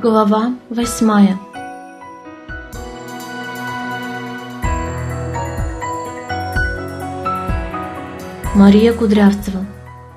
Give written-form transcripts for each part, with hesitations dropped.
Глава 8. Мария Кудрявцева.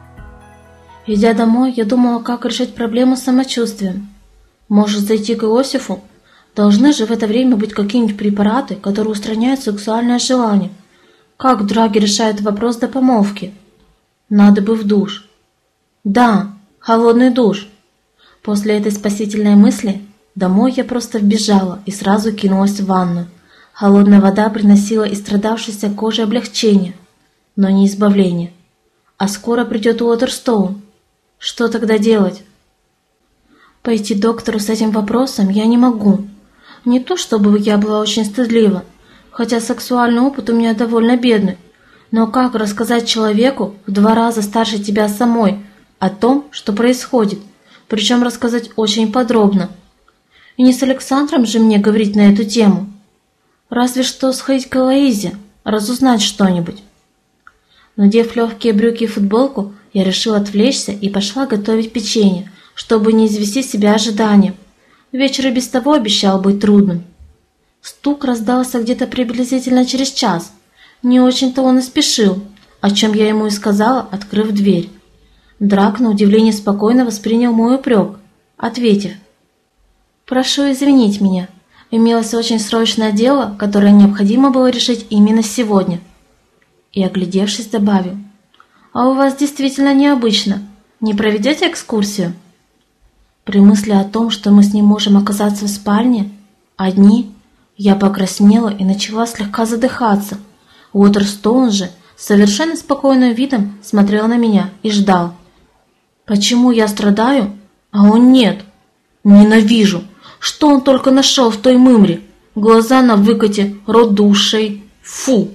Идя домой, я думала, как решить проблему с самочувствием. Может, зайти к Иосифу? Должны же в это время быть какие-нибудь препараты, которые устраняют сексуальное желание. Как драги решают вопрос до помолвки? Надо бы в душ. Да, холодный душ. После этой спасительной мысли домой я просто вбежала и сразу кинулась в ванну. Холодная вода приносила истрадавшейся коже облегчение, но не избавление. А скоро придет Уотерстоун. Что тогда делать? Пойти к доктору с этим вопросом я не могу. Не то чтобы я была очень стыдлива, хотя сексуальный опыт у меня довольно бедный. Но как рассказать человеку, в 2 раза старше тебя самой, о том, что происходит? Причем рассказать очень подробно. И не с Александром же мне говорить на эту тему. Разве что сходить к Элоизе, разузнать что-нибудь. Надев легкие брюки и футболку, я решила отвлечься и пошла готовить печенье, чтобы не извести себя ожиданием. Вечер и без того обещал быть трудным. Стук раздался где-то приблизительно через час. Не очень-то он и спешил, о чем я ему и сказала, открыв дверь. Драк, на удивление, спокойно воспринял мой упрек, ответив: «Прошу извинить меня. Имелось очень срочное дело, которое необходимо было решить именно сегодня». И, оглядевшись, добавил: «А у вас действительно необычно. Не проведете экскурсию?» При мысли о том, что мы с ним можем оказаться в спальне, одни, я покраснела и начала слегка задыхаться. Уотерстоун же с совершенно спокойным видом смотрел на меня и ждал. Почему я страдаю, а он нет? Ненавижу! Что он только нашел в той мымре? Глаза на выкате, рот до ушей. Фу!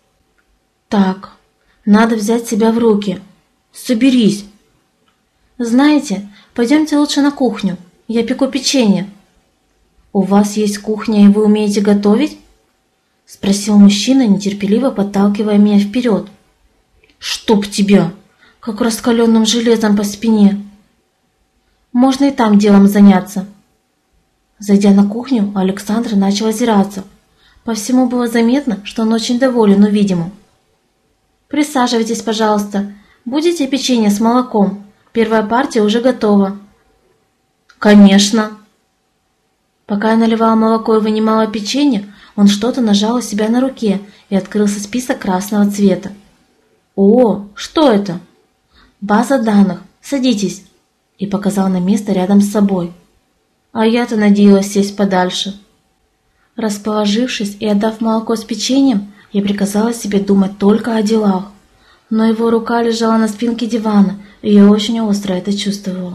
Так, надо взять себя в руки. Соберись. Знаете, пойдемте лучше на кухню. Я пеку печенье. У вас есть кухня, и вы умеете готовить? Спросил мужчина, нетерпеливо подталкивая меня вперед. Чтоб тебя! Как раскаленным железом по спине. Можно и там делом заняться. Зайдя на кухню, Александр начал озираться. По всему было заметно, что он очень доволен увидимым. «Присаживайтесь, пожалуйста. Будете печенье с молоком? Первая партия уже готова». «Конечно». Пока я наливала молоко и вынимала печенье, он что-то нажал у себя на руке, и открылся список красного цвета. «О, что это?» «База данных. Садитесь», и показал на место рядом с собой. А я-то надеялась сесть подальше. Расположившись и отдав молоко с печеньем, я приказала себе думать только о делах. Но его рука лежала на спинке дивана, и я очень остро это чувствовала.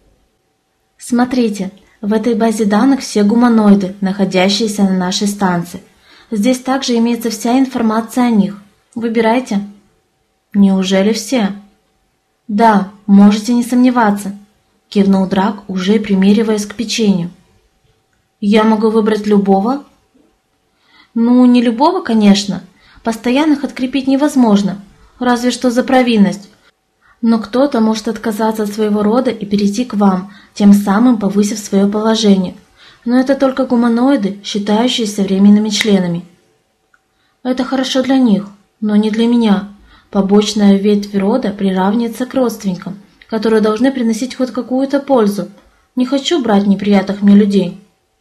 Смотрите, в этой базе данных все гуманоиды, находящиеся на нашей станции. Здесь также имеется вся информация о них. Выбирайте. Неужели все? Да, можете не сомневаться, кивнул Драк, уже примериваясь к печенью. Я могу выбрать любого? Ну, не любого, конечно. Постоянных открепить невозможно, разве что за провинность. Но кто-то может отказаться от своего рода и перейти к вам, тем самым повысив свое положение. Но это только гуманоиды, считающиеся временными членами. Это хорошо для них, но не для меня. Побочная ветвь рода приравнивается к родственникам, которые должны приносить хоть какую-то пользу. Не хочу брать неприятных мне людей.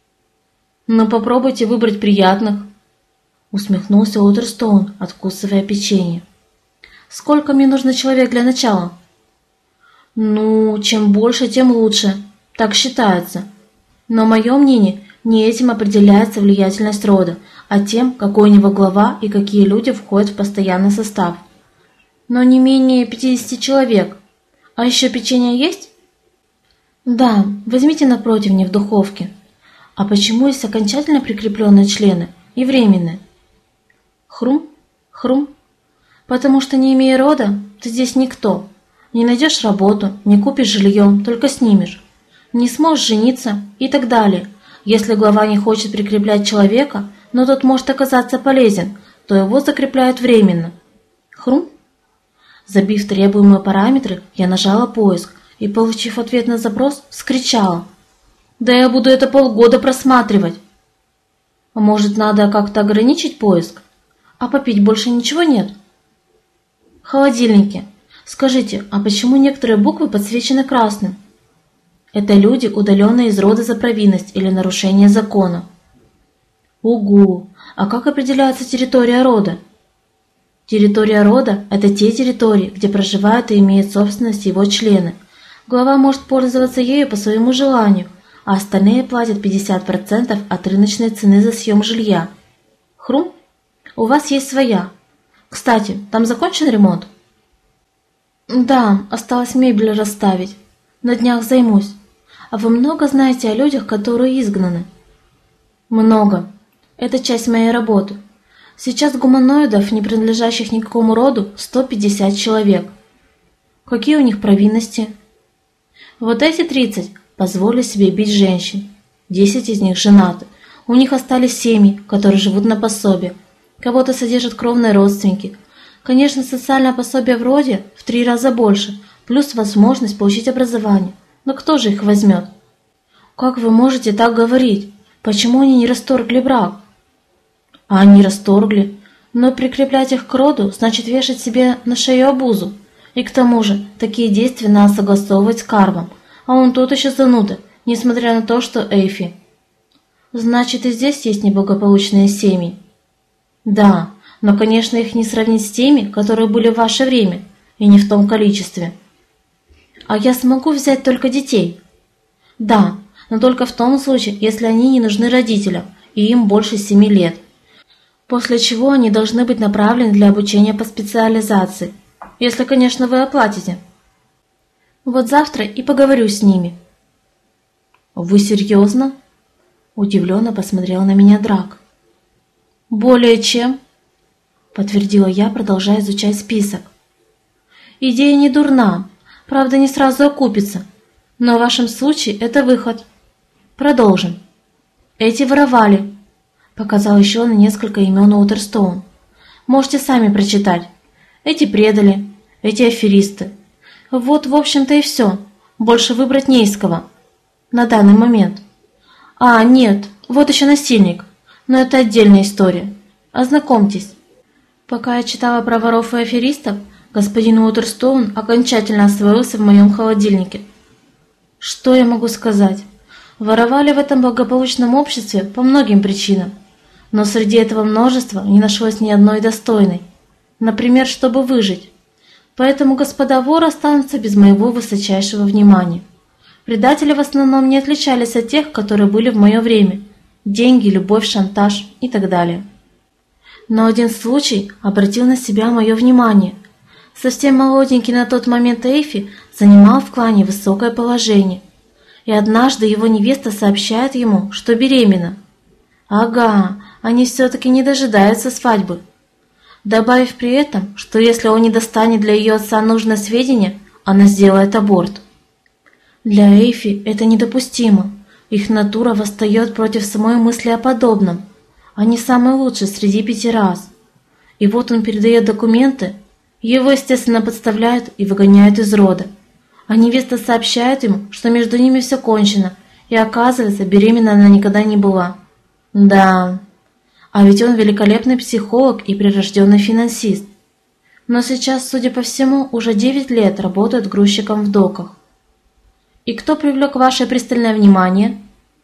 Но попробуйте выбрать приятных. Усмехнулся Уотерстоун, откусывая печенье. Сколько мне нужно человек для начала? Ну, чем больше, тем лучше. Так считается. Но мое мнение, не этим определяется влиятельность рода, а тем, какой у него глава и какие люди входят в постоянный состав. Но не менее 50 человек. А еще печенье есть? Да, возьмите на противне в духовке. А почему есть окончательно прикрепленные члены и временные? Хрум, хрум. Потому что, не имея рода, ты здесь никто. Не найдешь работу, не купишь жилье, только снимешь. Не сможешь жениться и так далее. Если глава не хочет прикреплять человека, но тот может оказаться полезен, то его закрепляют временно. Хрум. Забив требуемые параметры, я нажала поиск и, получив ответ на запрос, вскричала. Да я буду это полгода просматривать. А может, надо как-то ограничить поиск? А попить больше ничего нет? Холодильники. Скажите, а почему некоторые буквы подсвечены красным? Это люди, удаленные из рода за провинность или нарушение закона. Угу. А как определяется территория рода? Территория рода – это те территории, где проживают и имеют собственность его члены. Глава может пользоваться ею по своему желанию, а остальные платят 50% от рыночной цены за съем жилья. Хрум? У вас есть своя. Кстати, там закончен ремонт? Да, осталось мебель расставить. На днях займусь. А вы много знаете о людях, которые изгнаны? Много. Это часть моей работы. Сейчас гуманоидов, не принадлежащих никакому роду, 150 человек. Какие у них провинности? Вот эти 30 позволили себе бить женщин. 10 из них женаты. У них остались семьи, которые живут на пособие. Кого-то содержат кровные родственники. Конечно, социальное пособие в роде в 3 раза больше, плюс возможность получить образование. Но кто же их возьмет? Как вы можете так говорить? Почему они не расторгли брак? А они расторгли. Но прикреплять их к роду значит вешать себе на шею обузу. И к тому же, такие действия надо согласовывать с Карвом. А он тот еще зануда, несмотря на то, что Эйфи. Значит, и здесь есть неблагополучные семьи. Да, но, конечно, их не сравнить с теми, которые были в ваше время, и не в том количестве. А я смогу взять только детей? Да, но только в том случае, если они не нужны родителям, и им больше 7 лет. После чего они должны быть направлены для обучения по специализации, если, конечно, вы оплатите. Вот завтра и поговорю с ними. Вы серьезно? Удивленно посмотрел на меня Драк. Более чем, подтвердила я, продолжая изучать список. Идея не дурна, правда, не сразу окупится, но в вашем случае это выход. Продолжим. Эти воровали. Показал еще на несколько имен Уотерстоун. Можете сами прочитать. Эти предали, эти аферисты. Вот, в общем-то, и все. Больше выбрать не из кого. На данный момент. А, нет, вот еще насильник. Но это отдельная история. Ознакомьтесь. Пока я читала про воров и аферистов, господин Уотерстоун окончательно освоился в моем холодильнике. Что я могу сказать? Воровали в этом благополучном обществе по многим причинам. Но среди этого множества не нашлось ни одной достойной. Например, чтобы выжить. Поэтому господа воры останутся без моего высочайшего внимания. Предатели в основном не отличались от тех, которые были в мое время. Деньги, любовь, шантаж и так далее. Но один случай обратил на себя мое внимание. Совсем молоденький на тот момент Эйфи занимал в клане высокое положение. И однажды его невеста сообщает ему, что беременна. Ага, они все-таки не дожидаются свадьбы. Добавив при этом, что если он не достанет для ее отца нужное сведения, она сделает аборт. Для Эйфи это недопустимо. Их натура восстает против самой мысли о подобном. Они самые лучшие среди 5 рас. И вот он передает документы, его, естественно, подставляют и выгоняют из рода. А невеста сообщает ему, что между ними все кончено, и оказывается, беременна она никогда не была. Да, а ведь он великолепный психолог и прирожденный финансист. Но сейчас, судя по всему, уже 9 лет работает грузчиком в доках. И кто привлек ваше пристальное внимание?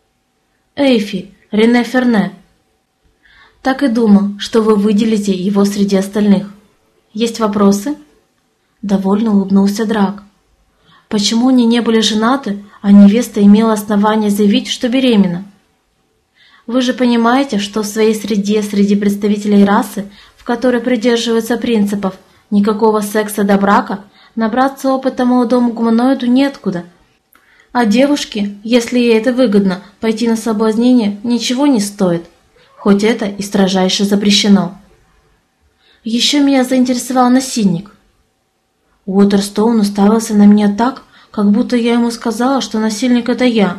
Эйфи, Рене Ферне. Так и думал, что вы выделите его среди остальных. Есть вопросы? Довольно улыбнулся Драк. Почему они не были женаты, а невеста имела основание заявить, что беременна? Вы же понимаете, что в своей среде, среди представителей расы, в которой придерживаются принципов никакого секса до брака, набраться опыта молодому гуманоиду неоткуда. А девушке, если ей это выгодно, пойти на соблазнение ничего не стоит, хоть это и строжайше запрещено. Еще меня заинтересовал насильник. Уотерстоун уставился на меня так, как будто я ему сказала, что насильник – это я.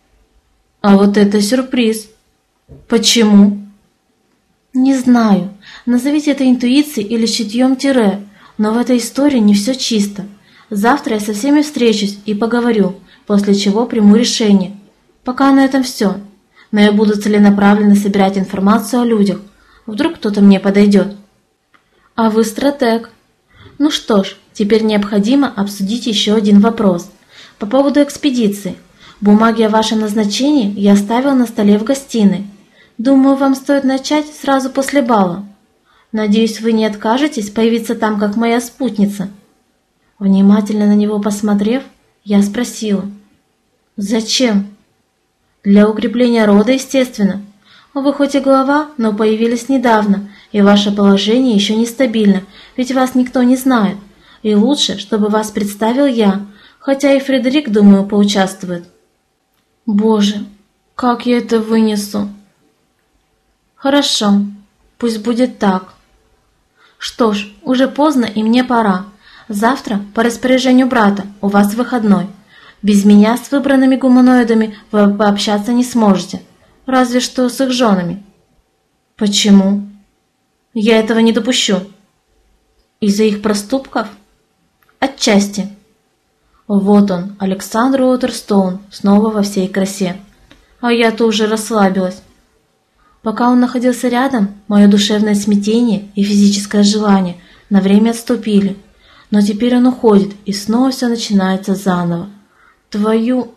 А вот это сюрприз. Почему? Не знаю. Назовите это интуицией или чутьем тире, но в этой истории не все чисто. Завтра я со всеми встречусь и поговорю, после чего приму решение. Пока на этом все. Но я буду целенаправленно собирать информацию о людях. Вдруг кто-то мне подойдет. А вы стратег. Ну что ж, теперь необходимо обсудить еще один вопрос. По поводу экспедиции. Бумаги о вашем назначении я оставил на столе в гостиной. Думаю, вам стоит начать сразу после бала. Надеюсь, вы не откажетесь появиться там, как моя спутница. Внимательно на него посмотрев, я спросила. Зачем? Для укрепления рода, естественно. Вы хоть и глава, но появились недавно, и ваше положение еще нестабильно, ведь вас никто не знает. И лучше, чтобы вас представил я, хотя и Фредерик, думаю, поучаствует. Боже, как я это вынесу? Хорошо, пусть будет так. Что ж, уже поздно и мне пора. Завтра, по распоряжению брата, у вас выходной. Без меня с выбранными гуманоидами вы пообщаться не сможете, разве что с их женами. Почему? Я этого не допущу. Из-за их проступков? Отчасти. Вот он, Александр Уотерстоун, снова во всей красе. А я-то уже расслабилась. Пока он находился рядом, мое душевное смятение и физическое желание на время отступили. Но теперь он уходит, и снова все начинается заново. Твою...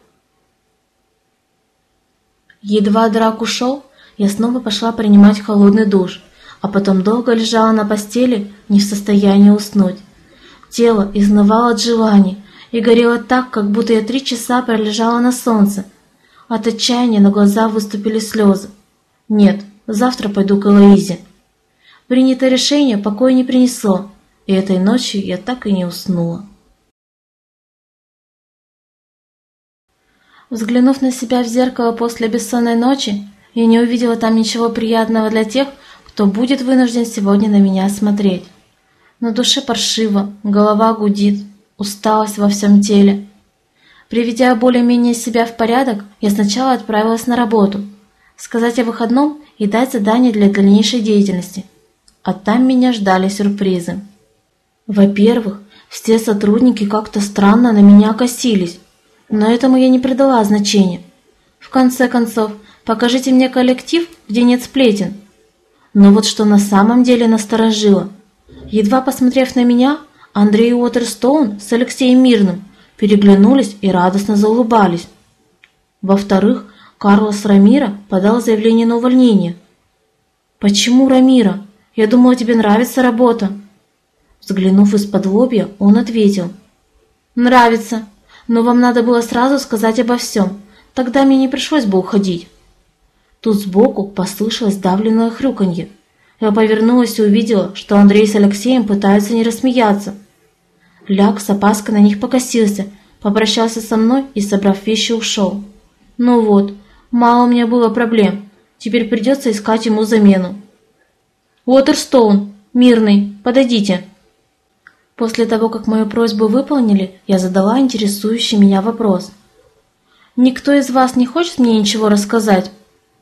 Едва Драк ушел, я снова пошла принимать холодный душ, а потом долго лежала на постели, не в состоянии уснуть. Тело изнывало от желаний и горело так, как будто я 3 часа пролежала на солнце. От отчаяния на глаза выступили слезы. Нет, завтра пойду к Элоизе. Принятое решение покоя не принесло, и этой ночью я так и не уснула. Взглянув на себя в зеркало после бессонной ночи, я не увидела там ничего приятного для тех, кто будет вынужден сегодня на меня смотреть. На душе паршиво, голова гудит, усталость во всем теле. Приведя более-менее себя в порядок, я сначала отправилась на работу, сказать о выходном и дать задание для дальнейшей деятельности. А там меня ждали сюрпризы. Во-первых, все сотрудники как-то странно на меня косились, но этому я не придала значения. В конце концов, покажите мне коллектив, где нет сплетен. Но вот что на самом деле насторожило. Едва посмотрев на меня, Андрей Уотерстоун с Алексеем Мирным переглянулись и радостно заулыбались. Во-вторых, Карлос Рамиро подал заявление на увольнение. «Почему, Рамиро? Я думала, тебе нравится работа». Взглянув из-под лобья, он ответил. «Нравится. Но вам надо было сразу сказать обо всем, тогда мне не пришлось бы уходить». Тут сбоку послышалось давленное хрюканье. Я повернулась и увидела, что Андрей с Алексеем пытаются не рассмеяться. Ляг с опаской на них покосился, попрощался со мной и, собрав вещи, ушел. Ну вот, мало у меня было проблем, теперь придется искать ему замену. «Уотерстоун, Мирный, подойдите». После того, как мою просьбу выполнили, я задала интересующий меня вопрос. «Никто из вас не хочет мне ничего рассказать?»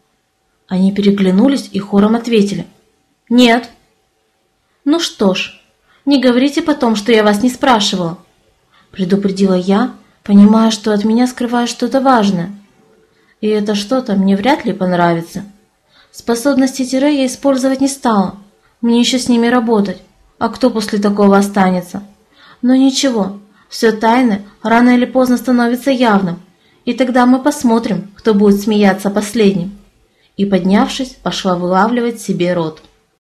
Они переглянулись и хором ответили. «Нет». «Ну что ж, не говорите потом, что я вас не спрашивала», предупредила я, понимая, что от меня скрывают что-то важное. И это что-то мне вряд ли понравится. Способности Тире я использовать не стала, мне еще с ними работать. А кто после такого останется? Но ничего, все тайное рано или поздно становится явным, и тогда мы посмотрим, кто будет смеяться последним. И, поднявшись, пошла вылавливать себе рот.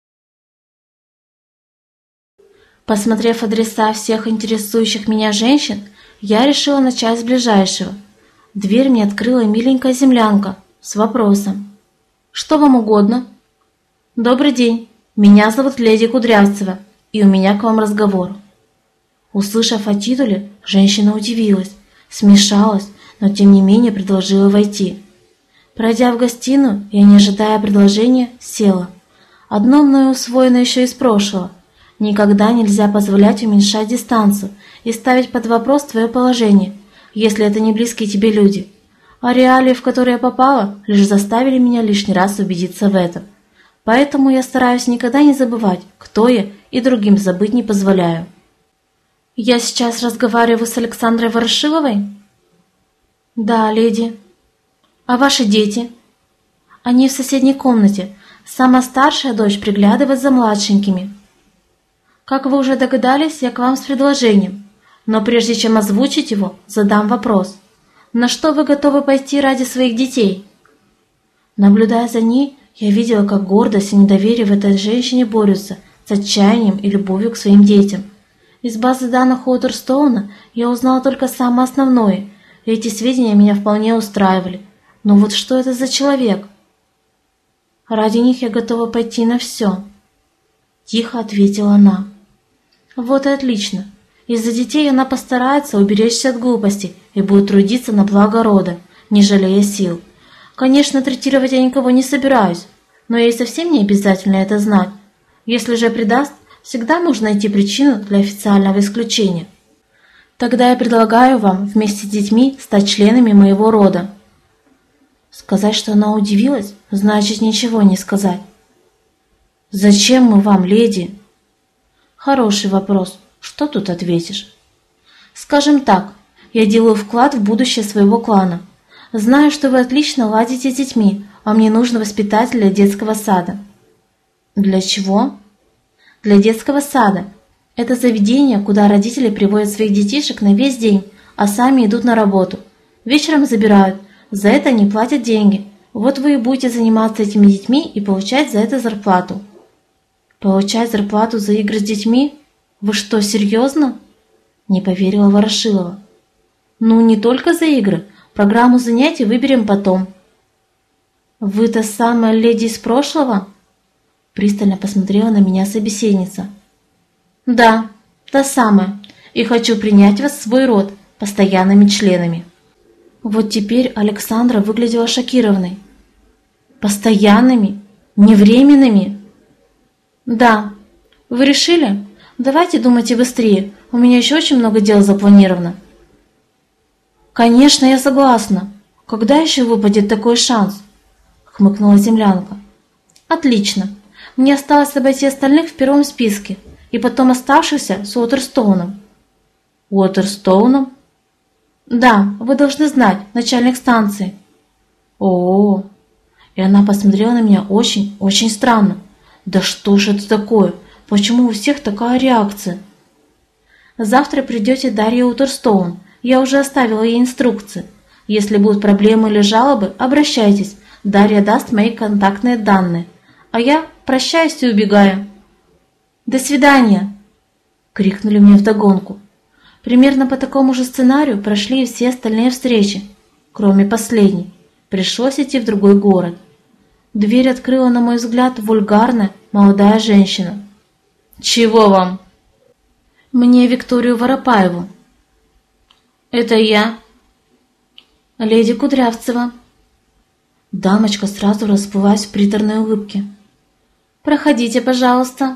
Посмотрев адреса всех интересующих меня женщин, я решила начать с ближайшего. Дверь мне открыла миленькая землянка с вопросом. «Что вам угодно?» «Добрый день, меня зовут леди Кудрявцева, и у меня к вам разговор». Услышав о титуле, женщина удивилась, смешалась, но тем не менее предложила войти. Пройдя в гостиную, я, не ожидая предложения, села. Одно мною усвоено еще из прошлого. Никогда нельзя позволять уменьшать дистанцию и ставить под вопрос твое положение, если это не близкие тебе люди. А реалии, в которые я попала, лишь заставили меня лишний раз убедиться в этом. Поэтому я стараюсь никогда не забывать, кто я, и другим забыть не позволяю. «Я сейчас разговариваю с Александрой Ворошиловой?» «Да, леди». А ваши дети? Они в соседней комнате. Самая старшая дочь приглядывает за младшенькими. Как вы уже догадались, я к вам с предложением. Но прежде чем озвучить его, задам вопрос. На что вы готовы пойти ради своих детей? Наблюдая за ней, я видела, как гордость и недоверие в этой женщине борются с отчаянием и любовью к своим детям. Из базы данных Уотерстоуна я узнала только самое основное, и эти сведения меня вполне устраивали. Но вот что это за человек? Ради них я готова пойти на все. Тихо ответила она. Вот и отлично. Из-за детей она постарается уберечься от глупостей и будет трудиться на благо рода, не жалея сил. Конечно, третировать я никого не собираюсь, но ей совсем не обязательно это знать. Если же предаст, всегда можно найти причину для официального исключения. Тогда я предлагаю вам вместе с детьми стать членами моего рода. Сказать, что она удивилась, значит ничего не сказать. Зачем мы вам, леди? Хороший вопрос. Что тут ответишь? Скажем так, я делаю вклад в будущее своего клана. Знаю, что вы отлично ладите с детьми, а мне нужно воспитателя детского сада. Для чего? Для детского сада. Это заведение, куда родители приводят своих детишек на весь день, а сами идут на работу. Вечером забирают. За это они платят деньги. Вот вы и будете заниматься этими детьми и получать за это зарплату. Получать зарплату за игры с детьми? Вы что, серьезно? Не поверила Ворошилова. Ну, не только за игры. Программу занятий выберем потом. Вы та самая леди из прошлого? Пристально посмотрела на меня собеседница. Да, та самая. И хочу принять вас в свой род постоянными членами. Вот теперь Александра выглядела шокированной. Постоянными? Не временными? Да. Вы решили? Давайте думайте быстрее. У меня еще очень много дел запланировано. Конечно, я согласна. Когда еще выпадет такой шанс? Хмыкнула землянка. Отлично. Мне осталось обойти остальных в первом списке, и потом оставшихся с Уотерстоуном. Уотерстоуном? Да, вы должны знать, начальник станции. О, и она посмотрела на меня очень, очень странно. Да что ж это такое? Почему у всех такая реакция? Завтра придете Дарья Уотерстоун. Я уже оставила ей инструкции. Если будут проблемы или жалобы, обращайтесь. Дарья даст мои контактные данные. А я прощаюсь и убегаю. До свидания! Крикнули мне вдогонку. Примерно по такому же сценарию прошли и все остальные встречи, кроме последней. Пришлось идти в другой город. Дверь открыла, на мой взгляд, вульгарная молодая женщина. «Чего вам?» «Мне Викторию Воропаеву». «Это я». «Леди Кудрявцева». Дамочка сразу расплылась в приторной улыбке. «Проходите, пожалуйста».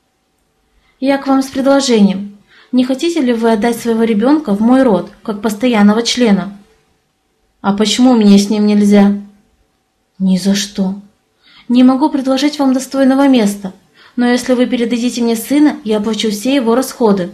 «Я к вам с предложением. Не хотите ли вы отдать своего ребенка в мой род, как постоянного члена?» «А почему мне с ним нельзя?» «Ни за что. Не могу предложить вам достойного места, но если вы передадите мне сына, я оплачу все его расходы».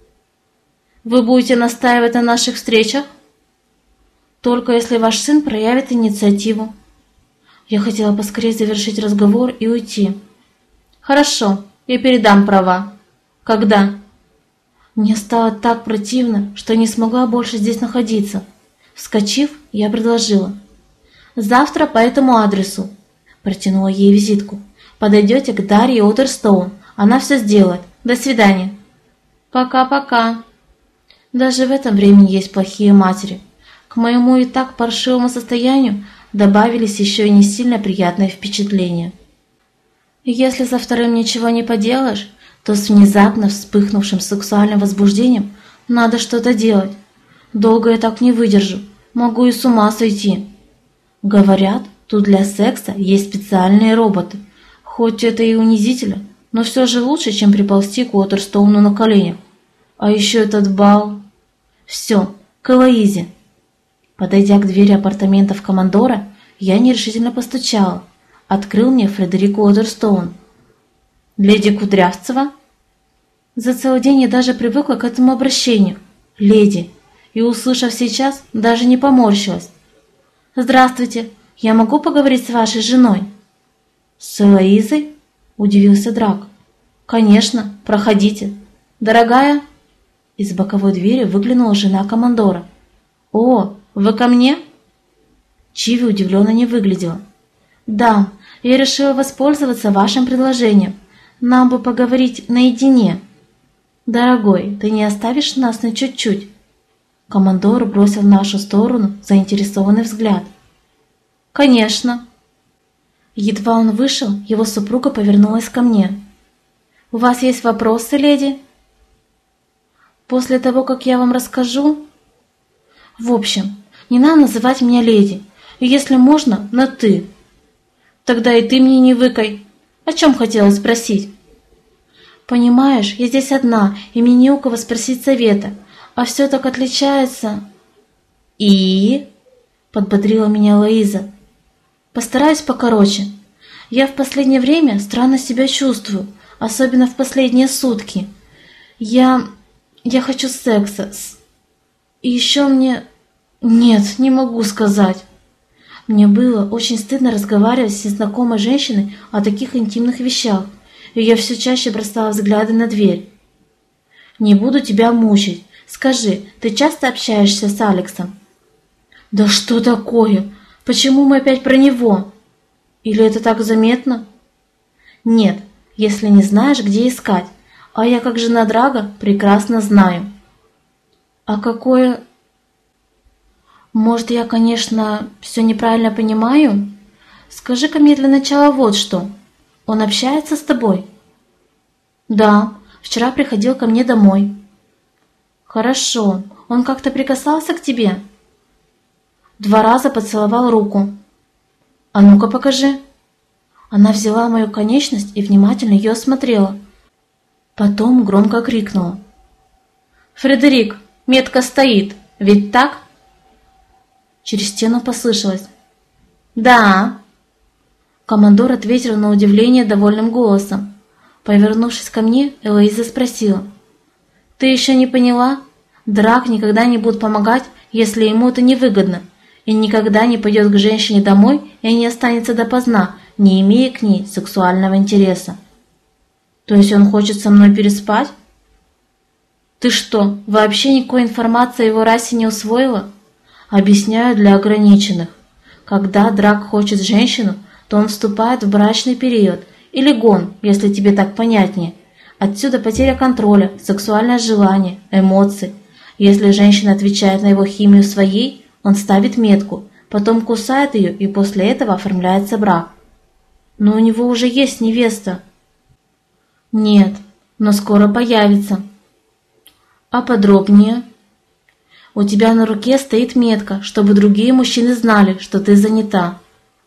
«Вы будете настаивать на наших встречах?» «Только если ваш сын проявит инициативу». Я хотела поскорее завершить разговор и уйти. «Хорошо, я передам права. Когда?» Мне стало так противно, что не смогла больше здесь находиться. Вскочив, я предложила. «Завтра по этому адресу». Протянула ей визитку. «Подойдете к Дарье Уотерстоун. Она все сделает. До свидания». «Пока-пока». Даже в этом времени есть плохие матери. К моему и так паршивому состоянию добавились еще и не сильно приятные впечатления. Если со вторым ничего не поделаешь, то с внезапно вспыхнувшим сексуальным возбуждением надо что-то делать. Долго я так не выдержу, могу и с ума сойти. Говорят, тут для секса есть специальные роботы. Хоть это и унизительно, но все же лучше, чем приползти к Уотерстоуну на коленях. А еще этот бал. Все, к Элоизе. Подойдя к двери апартаментов командора, я нерешительно постучала. Открыл мне Фредерик Уотерстоун. «Леди Кудрявцева?» За целый день я даже привыкла к этому обращению. «Леди», и, услышав сейчас, даже не поморщилась. Здравствуйте, я могу поговорить с вашей женой? С Элоизой? Удивился Драк. Конечно, проходите. Дорогая? Из боковой двери выглянула жена командора. О, вы ко мне? Чиви удивленно не выглядела. Да, я решила воспользоваться вашим предложением. Нам бы поговорить наедине. Дорогой, ты не оставишь нас на чуть-чуть? Командор бросил в нашу сторону заинтересованный взгляд. Конечно. Едва он вышел, его супруга повернулась ко мне. У вас есть вопросы, леди? После того, как я вам расскажу... В общем, не надо называть меня леди, и если можно, на «ты». Тогда и ты мне не выкай. О чем хотела спросить? Понимаешь, я здесь одна, и мне не у кого спросить совета, а все так отличается. И? Подбодрила меня Лоиза. Постараюсь покороче. Я в последнее время странно себя чувствую, особенно в последние сутки. Я хочу секса. И еще мне... Нет, не могу сказать. Мне было очень стыдно разговаривать с незнакомой женщиной о таких интимных вещах, и я все чаще бросала взгляды на дверь. Не буду тебя мучить. Скажи, ты часто общаешься с Алексом? Да что такое? Почему мы опять про него? Или это так заметно? Нет, если не знаешь, где искать. А я, как жена Драга, прекрасно знаю. А какое... Может, я, конечно, все неправильно понимаю? Скажи-ка мне для начала вот что. Он общается с тобой? Да, вчера приходил ко мне домой. Хорошо. Он как-то прикасался к тебе? 2 раза поцеловал руку. А ну-ка покажи. Она взяла мою конечность и внимательно ее осмотрела. Потом громко крикнула. Фредерик, метка стоит, ведь так? Через стену послышалось. Да. Командор ответил на удивление довольным голосом. Повернувшись ко мне, Элоиза спросила. Ты еще не поняла? Драк никогда не будет помогать, если ему это невыгодно, и никогда не пойдет к женщине домой и не останется допоздна, не имея к ней сексуального интереса. То есть он хочет со мной переспать? Ты что, вообще никакой информации о его расе не усвоила? Объясняю для ограниченных. Когда Драк хочет женщину, то он вступает в брачный период, или гон, если тебе так понятнее. Отсюда потеря контроля, сексуальное желание, эмоции. Если женщина отвечает на его химию своей, он ставит метку, потом кусает ее и после этого оформляется брак. Но у него уже есть невеста. Нет, но скоро появится. А подробнее? У тебя на руке стоит метка, чтобы другие мужчины знали, что ты занята.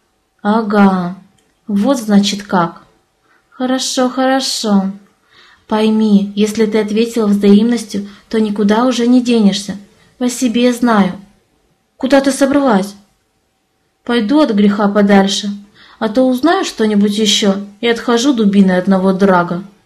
Ага, вот значит как. Хорошо, хорошо. Пойми, если ты ответила взаимностью, то никуда уже не денешься. По себе знаю. Куда ты собралась? Пойду от греха подальше, а то узнаю что-нибудь еще и отхожу дубиной одного Драга.